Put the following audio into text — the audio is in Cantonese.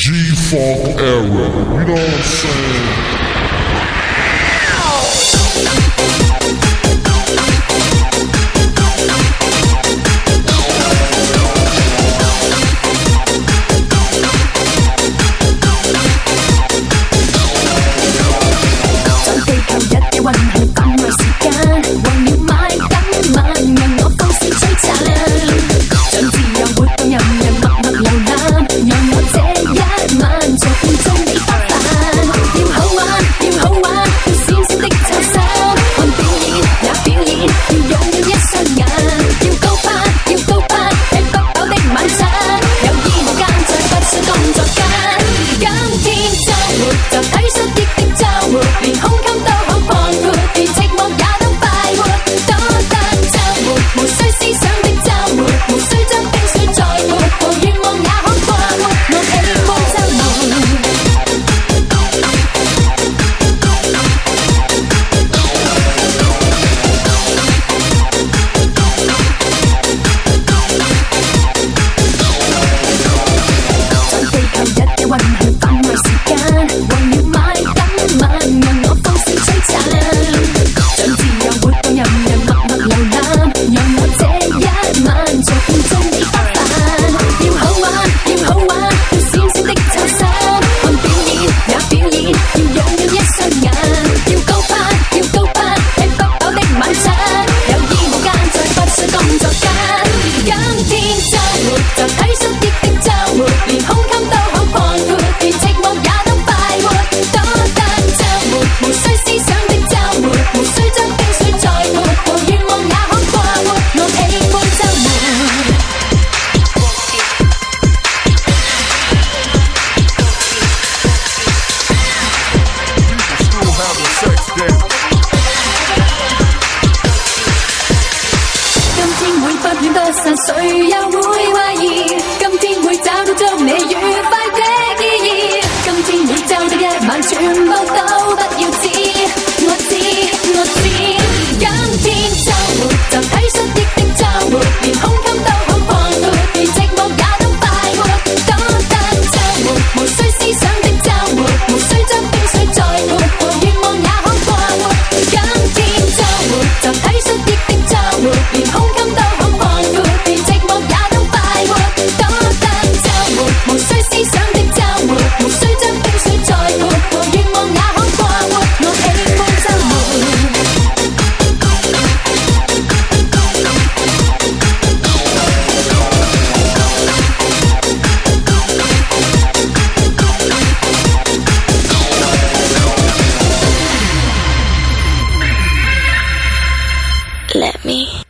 G-Funk era, you know what I'm saying? 谁又會懷疑？今天會找到祝你愉快的意義。今天會走的一晚，全部都不要知。我知，我知。今天週末就睇出啲的週末，連胸襟都好擴闊，連寂寞也都快活。多得週末，無需思想的週末，無需將冰水再潑，和願望也可過活。今天週末就睇出啲的週末，連胸襟都好擴闊。 Let me